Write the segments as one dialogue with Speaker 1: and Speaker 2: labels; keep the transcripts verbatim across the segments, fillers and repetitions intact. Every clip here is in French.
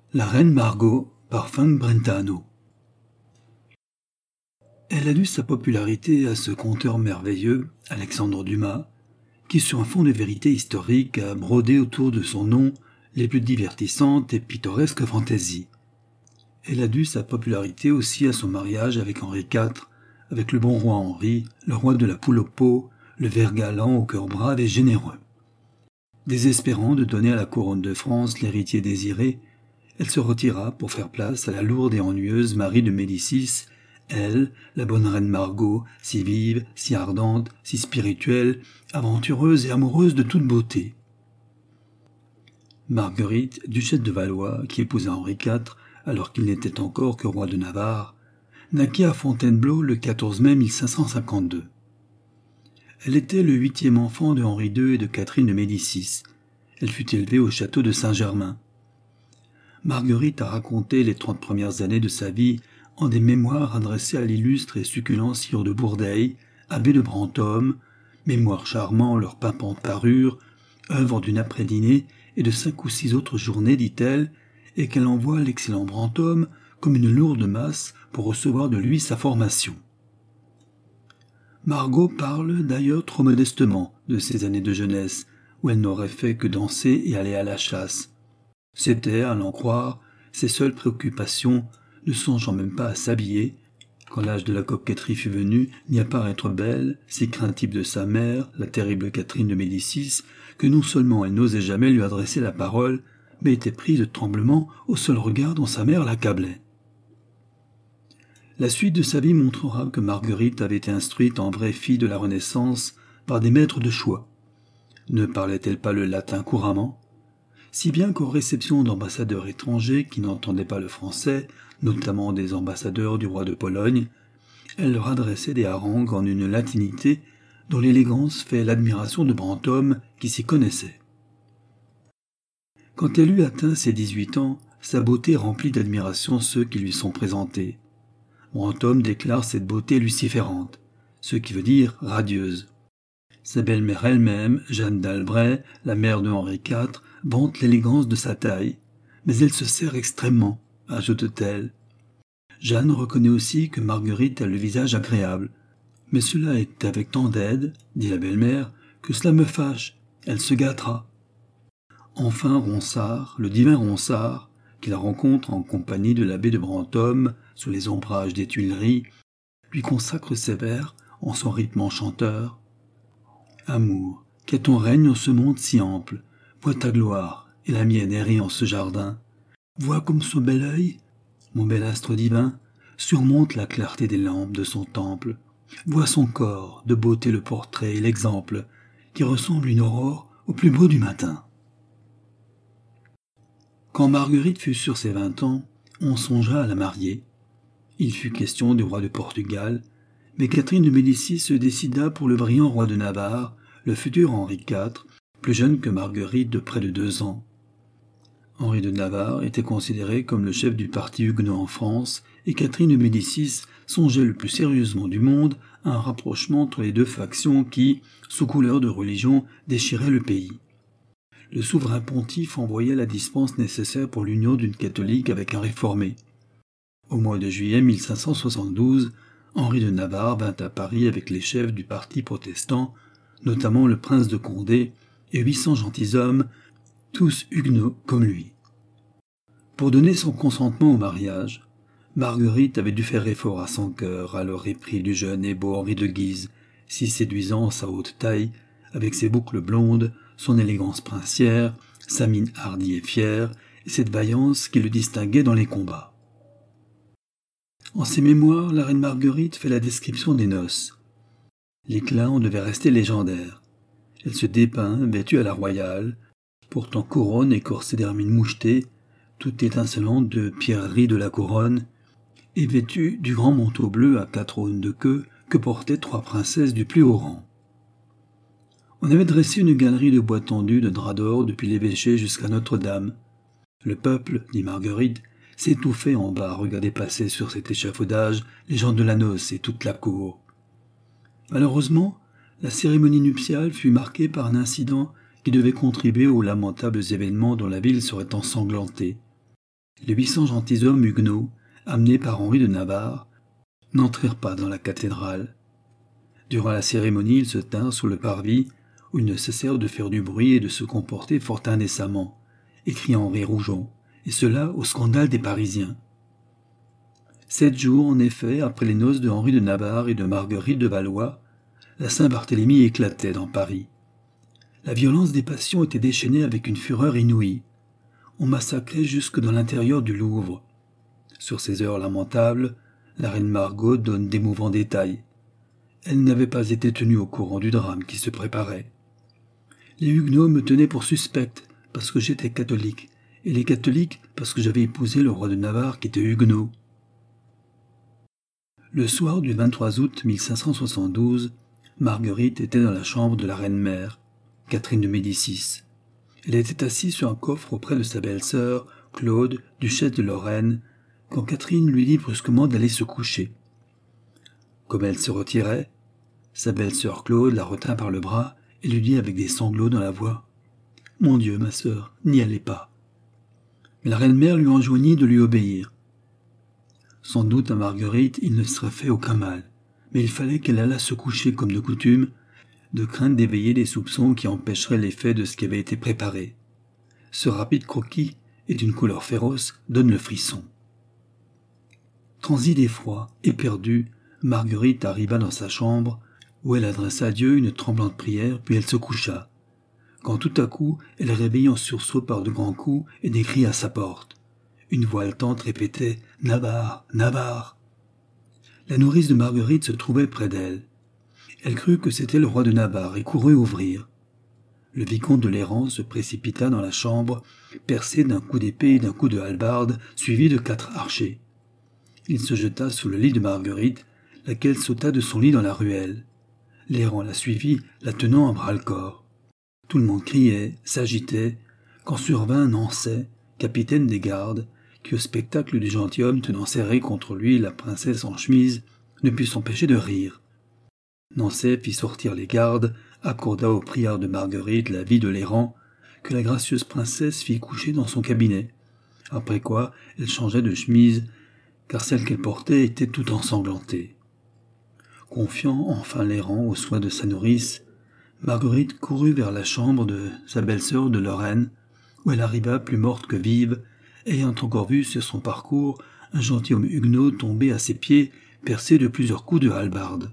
Speaker 1: La reine Margot par Frank Brentano. Elle a dû sa popularité à ce conteur merveilleux, Alexandre Dumas, qui sur un fond de vérité historique a brodé autour de son nom les plus divertissantes et pittoresques fantaisies. Elle a dû sa popularité aussi à son mariage avec Henri quatre, avec le bon roi Henri, le roi de la poule au pot, le ver galant au cœur brave et généreux. Désespérant de donner à la couronne de France l'héritier désiré, elle se retira pour faire place à la lourde et ennuyeuse Marie de Médicis, elle, la bonne reine Margot, si vive, si ardente, si spirituelle, aventureuse et amoureuse de toute beauté. Marguerite, duchesse de Valois, qui épousa Henri quatre, alors qu'il n'était encore que roi de Navarre, naquit à Fontainebleau le quatorze mai mille cinq cent cinquante-deux. Elle était le huitième enfant de Henri deux et de Catherine de Médicis. Elle fut élevée au château de Saint-Germain. Marguerite a raconté les trente premières années de sa vie en des mémoires adressés à l'illustre et succulent sire de Bourdeille, abbé de Brantôme, mémoires charmants leur pimpante parure, œuvre d'une après-dînée et de cinq ou six autres journées, dit-elle, et qu'elle envoie à l'excellent Brantôme comme une lourde masse pour recevoir de lui sa formation. Margot parle d'ailleurs trop modestement de ses années de jeunesse, où elle n'aurait fait que danser et aller à la chasse. C'était, à l'en croire, ses seules préoccupations, ne songeant même pas à s'habiller, quand l'âge de la coquetterie fut venu, ni à paraître belle, si craintive de sa mère, la terrible Catherine de Médicis, que non seulement elle n'osait jamais lui adresser la parole, mais était prise de tremblement au seul regard dont sa mère l'accablait. La suite de sa vie montrera que Marguerite avait été instruite en vraie fille de la Renaissance par des maîtres de choix. Ne parlait-elle pas le latin couramment ? Si bien qu'aux réceptions d'ambassadeurs étrangers qui n'entendaient pas le français, notamment des ambassadeurs du roi de Pologne, elle leur adressait des harangues en une latinité dont l'élégance fait l'admiration de Brantôme qui s'y connaissait. Quand elle eut atteint ses dix-huit ans, sa beauté remplit d'admiration ceux qui lui sont présentés. Brantôme déclare cette beauté luciférante, ce qui veut dire radieuse. Sa belle-mère elle-même, Jeanne d'Albret, la mère de Henri quatre, vante l'élégance de sa taille, mais elle se serre extrêmement, ajoute-t-elle. Jeanne reconnaît aussi que Marguerite a le visage agréable, mais cela est avec tant d'aide, dit la belle-mère, que cela me fâche, elle se gâtera. Enfin Ronsard, le divin Ronsard, qui la rencontre en compagnie de l'abbé de Brantôme sous les ombrages des Tuileries, lui consacre ses vers en son rythme enchanteur. Amour, qu'est ton règne en ce monde si ample, vois ta gloire et la mienne errer en ce jardin. Vois comme son bel œil, mon bel astre divin, surmonte la clarté des lampes de son temple. Vois son corps, de beauté le portrait et l'exemple, qui ressemble une aurore au plus beau du matin. Quand Marguerite fut sur ses vingt ans, on songea à la marier. Il fut question du roi de Portugal, mais Catherine de Médicis se décida pour le brillant roi de Navarre, le futur Henri quatre, plus jeune que Marguerite de près de deux ans. Henri de Navarre était considéré comme le chef du parti huguenot en France, et Catherine de Médicis songeait le plus sérieusement du monde à un rapprochement entre les deux factions qui, sous couleur de religion, déchiraient le pays. Le souverain pontife envoyait la dispense nécessaire pour l'union d'une catholique avec un réformé. Au mois de juillet mille cinq cent soixante-douze, Henri de Navarre vint à Paris avec les chefs du parti protestant, notamment le prince de Condé et huit cents gentilshommes, tous huguenots comme lui. Pour donner son consentement au mariage, Marguerite avait dû faire effort à son cœur, alors épris du jeune et beau Henri de Guise, si séduisant sa haute taille, avec ses boucles blondes, son élégance princière, sa mine hardie et fière, et cette vaillance qui le distinguait dans les combats. En ses mémoires, la reine Marguerite fait la description des noces. L'éclat en devait rester légendaire. Elle se dépeint, vêtue à la royale, portant couronne et corset d'hermine mouchetée, toute étincelante de pierreries de la couronne, et vêtue du grand manteau bleu à quatre aunes de queue que portaient trois princesses du plus haut rang. On avait dressé une galerie de bois tendus de drap d'or depuis l'évêché jusqu'à Notre-Dame. Le peuple, dit Marguerite, s'étouffait en bas à regarder passer sur cet échafaudage les gens de la noce et toute la cour. Malheureusement, la cérémonie nuptiale fut marquée par un incident qui devait contribuer aux lamentables événements dont la ville serait ensanglantée. Les huit cents gentilshommes huguenots, amenés par Henri de Navarre, n'entrèrent pas dans la cathédrale. Durant la cérémonie, ils se tinrent sous le parvis, où ils ne cessèrent de faire du bruit et de se comporter fort indécemment, écria Henri Rougon, et cela au scandale des Parisiens. Sept jours, en effet, après les noces de Henri de Navarre et de Marguerite de Valois, la Saint-Barthélemy éclatait dans Paris. La violence des passions était déchaînée avec une fureur inouïe. On massacrait jusque dans l'intérieur du Louvre. Sur ces heures lamentables, la reine Margot donne d'émouvants détails. Elle n'avait pas été tenue au courant du drame qui se préparait. Les Huguenots me tenaient pour suspecte parce que j'étais catholique, et les catholiques parce que j'avais épousé le roi de Navarre qui était huguenot. Le soir du vingt-trois août mille cinq cent soixante-douze, Marguerite était dans la chambre de la reine-mère, Catherine de Médicis. Elle était assise sur un coffre auprès de sa belle-sœur, Claude, duchesse de Lorraine, quand Catherine lui dit brusquement d'aller se coucher. Comme elle se retirait, sa belle-sœur Claude la retint par le bras et lui dit avec des sanglots dans la voix « Mon Dieu, ma sœur, n'y allez pas !» Mais la reine-mère lui enjoignit de lui obéir. Sans doute à Marguerite il ne serait fait aucun mal, mais il fallait qu'elle allât se coucher comme de coutume, de crainte d'éveiller des soupçons qui empêcheraient l'effet de ce qui avait été préparé. Ce rapide croquis, et d'une couleur féroce, donne le frisson. Transie d'effroi, éperdue, Marguerite arriva dans sa chambre, où elle adressa à Dieu une tremblante prière, puis elle se coucha, quand tout à coup elle réveillait en sursaut par de grands coups et des cris à sa porte. Une voix haletante répétait « Navarre, Navarre !» La nourrice de Marguerite se trouvait près d'elle. Elle crut que c'était le roi de Navarre et courut ouvrir. Le vicomte de Lérans se précipita dans la chambre, percé d'un coup d'épée et d'un coup de hallebarde, suivi de quatre archers. Il se jeta sous le lit de Marguerite, laquelle sauta de son lit dans la ruelle. Lérans la suivit, la tenant à bras-le-corps. Tout le monde criait, s'agitait, quand survint Nancet, capitaine des gardes, qui au spectacle du gentilhomme tenant serré contre lui la princesse en chemise, ne put s'empêcher de rire. Nancet fit sortir les gardes, accorda aux prières de Marguerite la vie de l'errant, que la gracieuse princesse fit coucher dans son cabinet, après quoi elle changea de chemise, car celle qu'elle portait était tout ensanglantée. Confiant enfin l'errant aux soins de sa nourrice, Marguerite courut vers la chambre de sa belle-sœur de Lorraine, où elle arriva plus morte que vive, ayant encore vu sur son parcours un gentilhomme huguenot tombé à ses pieds, percé de plusieurs coups de hallebarde.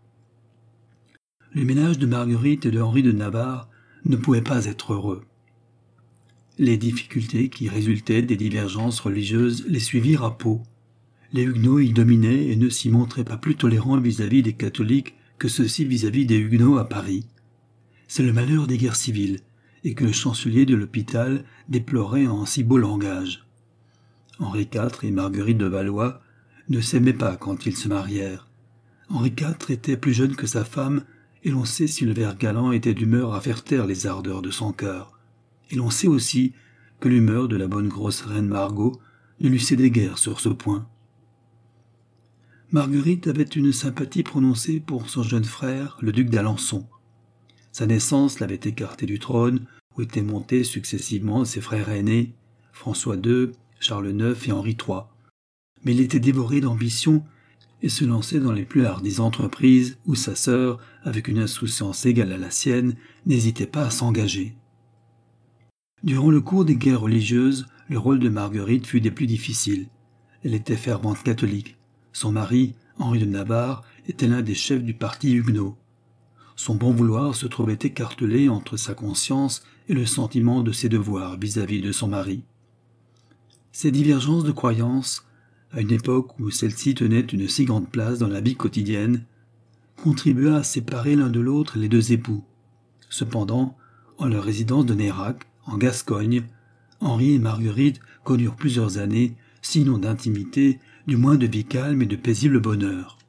Speaker 1: Le ménage de Marguerite et de Henri de Navarre ne pouvait pas être heureux. Les difficultés qui résultaient des divergences religieuses les suivirent à Pau. Les Huguenots y dominaient et ne s'y montraient pas plus tolérants vis-à-vis des catholiques que ceux-ci vis-à-vis des Huguenots à Paris. C'est le malheur des guerres civiles, et que le chancelier de l'hôpital déplorait en si beau langage. Henri quatre et Marguerite de Valois ne s'aimaient pas quand ils se marièrent. Henri quatre était plus jeune que sa femme, et l'on sait si le ver galant était d'humeur à faire taire les ardeurs de son cœur. Et l'on sait aussi que l'humeur de la bonne grosse reine Margot ne lui cédait guère sur ce point. Marguerite avait une sympathie prononcée pour son jeune frère, le duc d'Alençon. Sa naissance l'avait écarté du trône, où étaient montés successivement ses frères aînés, François deux, Charles neuf et Henri trois. Mais il était dévoré d'ambition et se lançait dans les plus hardies entreprises où sa sœur, avec une insouciance égale à la sienne, n'hésitait pas à s'engager. Durant le cours des guerres religieuses, le rôle de Marguerite fut des plus difficiles. Elle était fervente catholique. Son mari, Henri de Navarre, était l'un des chefs du parti huguenot. Son bon vouloir se trouvait écartelé entre sa conscience et le sentiment de ses devoirs vis-à-vis de son mari. Ces divergences de croyances, à une époque où celle-ci tenait une si grande place dans la vie quotidienne, contribua à séparer l'un de l'autre les deux époux. Cependant, en leur résidence de Nérac, en Gascogne, Henri et Marguerite connurent plusieurs années, sinon d'intimité, du moins de vie calme et de paisible bonheur.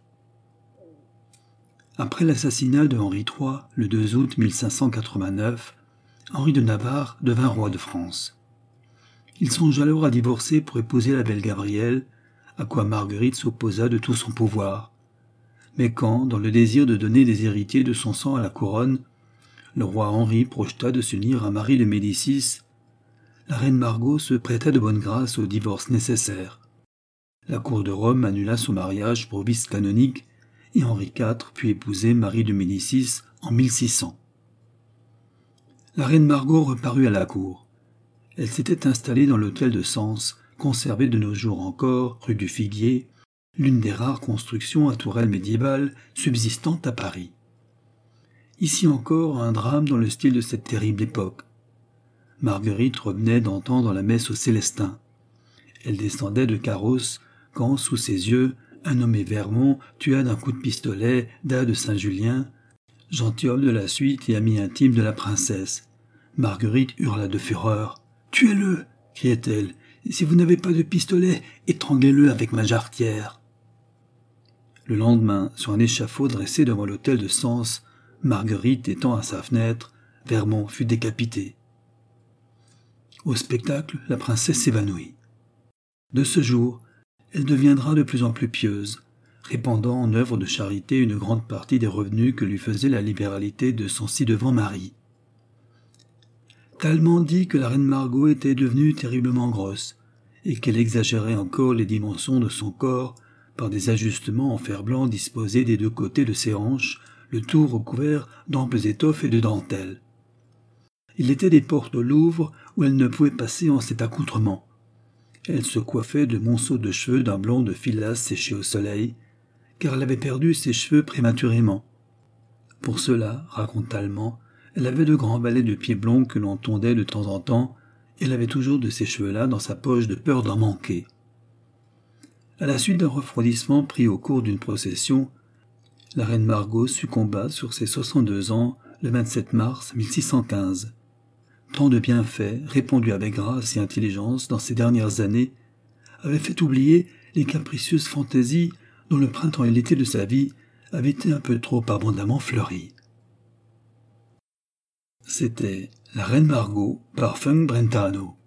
Speaker 1: Après l'assassinat de Henri trois, le deux août mille cinq cent quatre-vingt-neuf, Henri de Navarre devint roi de France. Il songea alors à divorcer pour épouser la belle Gabrielle, à quoi Marguerite s'opposa de tout son pouvoir. Mais quand, dans le désir de donner des héritiers de son sang à la couronne, le roi Henri projeta de s'unir à Marie de Médicis, la reine Margot se prêta de bonne grâce au divorce nécessaire. La cour de Rome annula son mariage pour vice canonique et Henri quatre put épouser Marie de Médicis en mille six cents. La reine Margot reparut à la cour. Elle s'était installée dans l'hôtel de Sens, conservé de nos jours encore, rue du Figuier, l'une des rares constructions à tourelles médiévales subsistant à Paris. Ici encore un drame dans le style de cette terrible époque. Marguerite revenait d'entendre la messe aux Célestins. Elle descendait de carrosse quand, sous ses yeux, un nommé Vermont tua d'un coup de pistolet Da de Saint-Julien, gentilhomme de la suite et ami intime de la princesse. Marguerite hurla de fureur. « Tuez-le » criait-elle. « Si vous n'avez pas de pistolet, étranglez-le avec ma jarretière. » Le lendemain, sur un échafaud dressé devant l'hôtel de Sens, Marguerite étant à sa fenêtre, Vermont fut décapité. Au spectacle, la princesse s'évanouit. De ce jour, elle deviendra de plus en plus pieuse, répandant en œuvre de charité une grande partie des revenus que lui faisait la libéralité de son ci-devant mari. Tallemant dit que la reine Margot était devenue terriblement grosse, et qu'elle exagérait encore les dimensions de son corps par des ajustements en fer blanc disposés des deux côtés de ses hanches, le tout recouvert d'amples étoffes et de dentelles. Il était des portes au Louvre où elle ne pouvait passer en cet accoutrement. Elle se coiffait de monceaux de cheveux d'un blond de filasse séché au soleil, car elle avait perdu ses cheveux prématurément. Pour cela, raconte Tallemant, elle avait de grands balais de pieds blonds que l'on tondait de temps en temps, et elle avait toujours de ces cheveux-là dans sa poche de peur d'en manquer. À la suite d'un refroidissement pris au cours d'une procession, la reine Margot succomba sur ses soixante-deux ans le vingt-sept mars mille six cent quinze. Tant de bienfaits, répandus avec grâce et intelligence dans ces dernières années, avaient fait oublier les capricieuses fantaisies dont le printemps et l'été de sa vie avaient été un peu trop abondamment fleuris. C'était La Reine Margot par Funk Brentano.